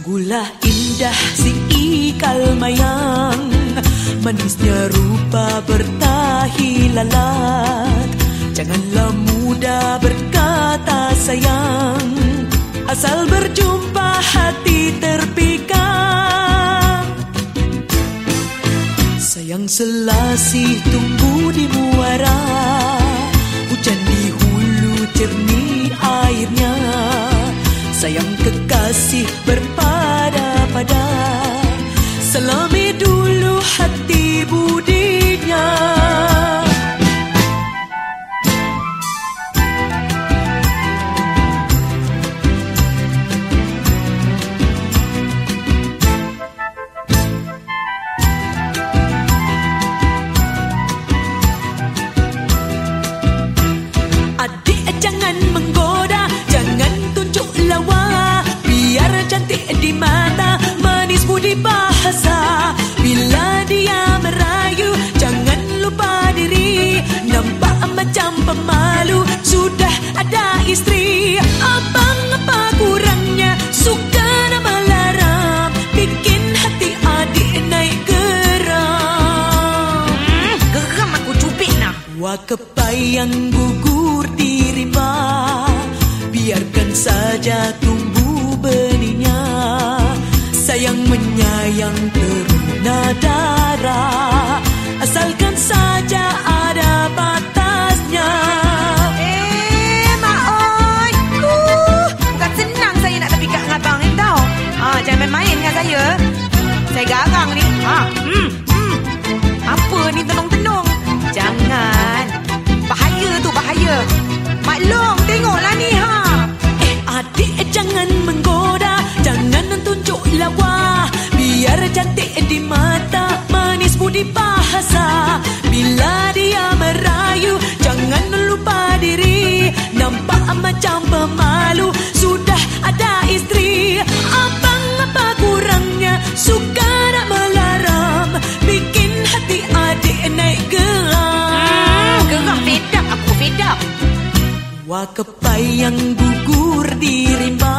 Sungguhlah indah si ikal mayang, manisnya rupa bertahi lalat. Janganlah mudah berkata sayang, asal berjumpa hati terpikat. Sayang selasih tumbuh di muara, hujan di hulu jernih airnya. Sayang kekasih berpada-pada, selami dulu hati budinya. Adik jangan menggoda, jangan tunjuk lawa, biar cantik di mata, manis budi bahasa. Bila dia merayu, jangan lupa diri, nampak macam pemalu, sudah ada istri. Abang apa kurangnya, suka nama laram, bikin hati adik naik geram. Geram aku cubit nak. Wah kepayang gugur di rimba, biarkan saja tumbuh benihnya. Sayang menyayang teruna darah, asalkan saja ada batasnya. Mak oi, bukan senang saya nak terpikat dengan abang ni tau. Jangan main-main dengan saya. Saya garang ni. Apa ni tenung-tenung? Jangan. Bahaya tu, bahaya. Maklum, tengoklah ni Adik jangan menggoda, jangan tunjuk lawa, biar cantik di mata, manis budi bahasa. Bila dia merayu, jangan lupa diri, nampak macam pemalu, sudah ada istri. Abang apa kurangnya, suka nak melaram, bikin hati adik naik geram. Geram, fed up. Aku fed up. Wah kepayang gugur di rimba,